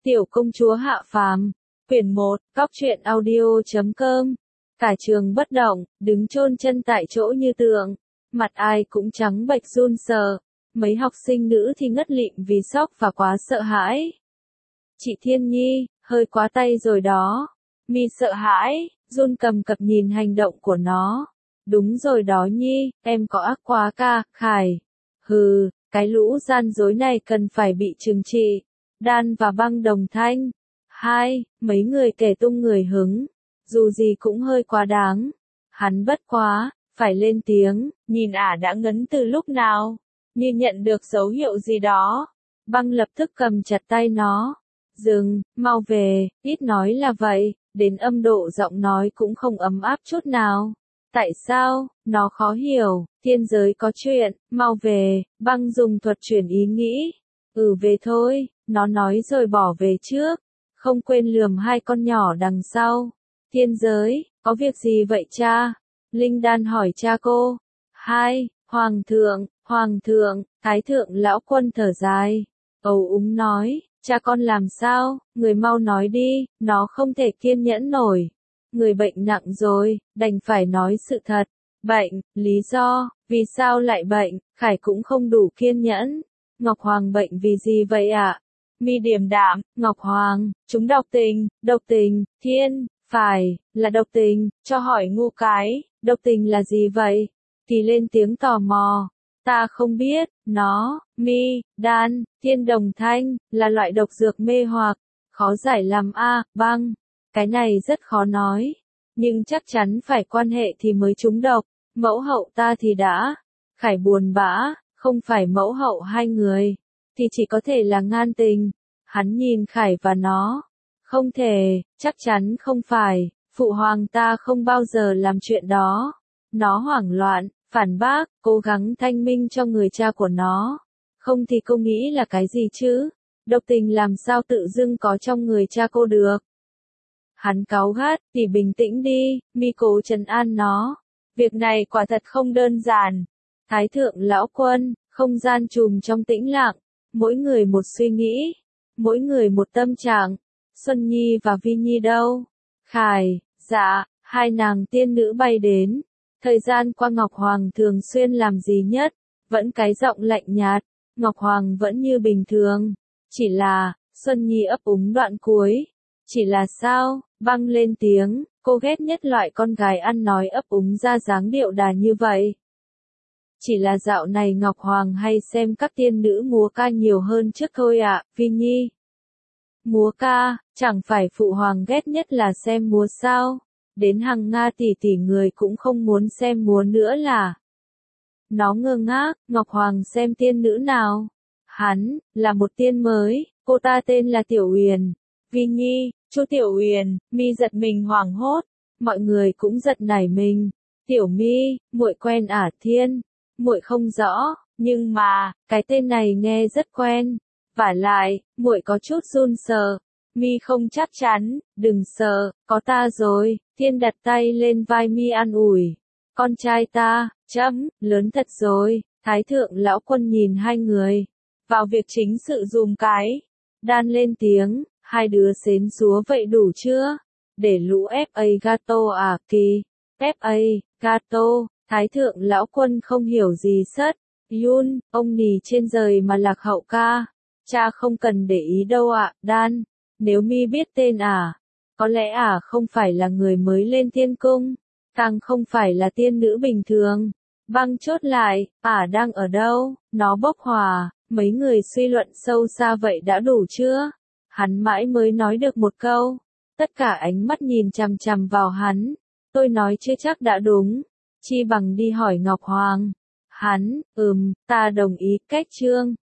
Tiểu công chúa hạ phàm, quyển 1, Cóc truyện audio.com. Cả trường bất động, đứng chôn chân tại chỗ như tượng, mặt ai cũng trắng bệch run sợ. Mấy học sinh nữ thì ngất lịm vì sốc và quá sợ hãi. Chị Thiên Nhi, hơi quá tay rồi đó. Mi sợ hãi, run cầm cập nhìn hành động của nó. Đúng rồi đó Nhi, em có ác quá ca, Khải. Hừ, cái lũ gian dối này cần phải bị trừng trị. Đan và Băng đồng thanh. Hai, mấy người kể tung người hứng. Dù gì cũng hơi quá đáng. Hắn bất quá, phải lên tiếng, nhìn ả đã ngấn từ lúc nào. Như nhận được dấu hiệu gì đó. Băng lập tức cầm chặt tay nó. Dừng, mau về, ít nói là vậy, đến âm độ giọng nói cũng không ấm áp chút nào. Tại sao, nó khó hiểu, thiên giới có chuyện, mau về, Băng dùng thuật chuyển ý nghĩ. Về thôi, nó nói rồi bỏ về trước, không quên lườm hai con nhỏ đằng sau. Thiên giới, có việc gì vậy cha? Linh Đan hỏi cha cô. Hai, Hoàng thượng, Thái thượng lão quân thở dài. Âu úng nói, cha con làm sao, người mau nói đi, nó không thể kiên nhẫn nổi. Người bệnh nặng rồi, đành phải nói sự thật. Bệnh, lý do, vì sao lại bệnh, Khải cũng không đủ kiên nhẫn. Ngọc Hoàng bệnh vì gì vậy ạ? Mi điềm đạm, Ngọc Hoàng, chúng độc tình, thiên, phải, là độc tình, cho hỏi ngu cái, độc tình là gì vậy? Kỳ lên tiếng tò mò. Ta không biết, nó, Mi, Đan, Thiên đồng thanh, là loại độc dược mê hoặc, khó giải lắm Băng. Cái này rất khó nói, nhưng chắc chắn phải quan hệ thì mới trúng độc, mẫu hậu ta thì đã. Khải buồn bã, không phải mẫu hậu hai người, thì chỉ có thể là ngan tình. Hắn nhìn Khải và nó. Không thể, chắc chắn không phải, phụ hoàng ta không bao giờ làm chuyện đó. Nó hoảng loạn, phản bác, cố gắng thanh minh cho người cha của nó. Không thì cô nghĩ là cái gì chứ? Độc tình làm sao tự dưng có trong người cha cô được? Hắn cáu gắt, thì bình tĩnh đi, Mi cố trấn an nó. Việc này quả thật không đơn giản. Thái thượng lão quân, không gian trùm trong tĩnh lặng, mỗi người một suy nghĩ, mỗi người một tâm trạng. Xuân Nhi và Vi Nhi đâu? Khải, dạ, hai nàng tiên nữ bay đến. Thời gian qua Ngọc Hoàng thường xuyên làm gì nhất? Vẫn cái giọng lạnh nhạt. Ngọc Hoàng vẫn như bình thường. Chỉ là, Xuân Nhi ấp úng đoạn cuối. Chỉ là sao? Băng lên tiếng, cô ghét nhất loại con gái ăn nói ấp úng ra dáng điệu đà như vậy. Chỉ là dạo này Ngọc Hoàng hay xem các tiên nữ múa ca nhiều hơn trước thôi ạ, Vi Nhi. Múa ca, chẳng phải phụ hoàng ghét nhất là xem múa sao? Đến hàng Nga tỷ người cũng không muốn xem múa nữa là. Nó ngơ ngác, Ngọc Hoàng xem tiên nữ nào? Hắn, là một tiên mới, cô ta tên là Tiểu Uyển. Vi Nhi, Chu Tiểu Uyển, Mi giật mình hoảng hốt, mọi người cũng giật nảy mình. Tiểu Mi, muội quen Thiên? Muội không rõ, nhưng mà, cái tên này nghe rất quen. Vả lại, muội có chút run sợ. Mi không chắc chắn, đừng sợ, có ta rồi. Thiên đặt tay lên vai Mi an ủi. Con trai ta, lớn thật rồi. Thái thượng lão quân nhìn hai người. Vào việc chính sự dùm cái. Đan lên tiếng, hai đứa xến xúa vậy đủ chưa? Để lũ FA gato Kỳ. FA, gato, Thái thượng lão quân không hiểu gì sất. Yun, ông nì trên rời mà lạc hậu ca. Cha không cần để ý đâu Đan. Nếu Mi biết tên có lẽ không phải là người mới lên thiên cung, càng không phải là tiên nữ bình thường. Băng chốt lại, đang ở đâu? Nó bốc hỏa, mấy người suy luận sâu xa vậy đã đủ chưa? Hắn mãi mới nói được một câu. Tất cả ánh mắt nhìn chằm chằm vào hắn. Tôi nói chưa chắc đã đúng. Chi bằng đi hỏi Ngọc Hoàng. Hắn, ta đồng ý, cách chương.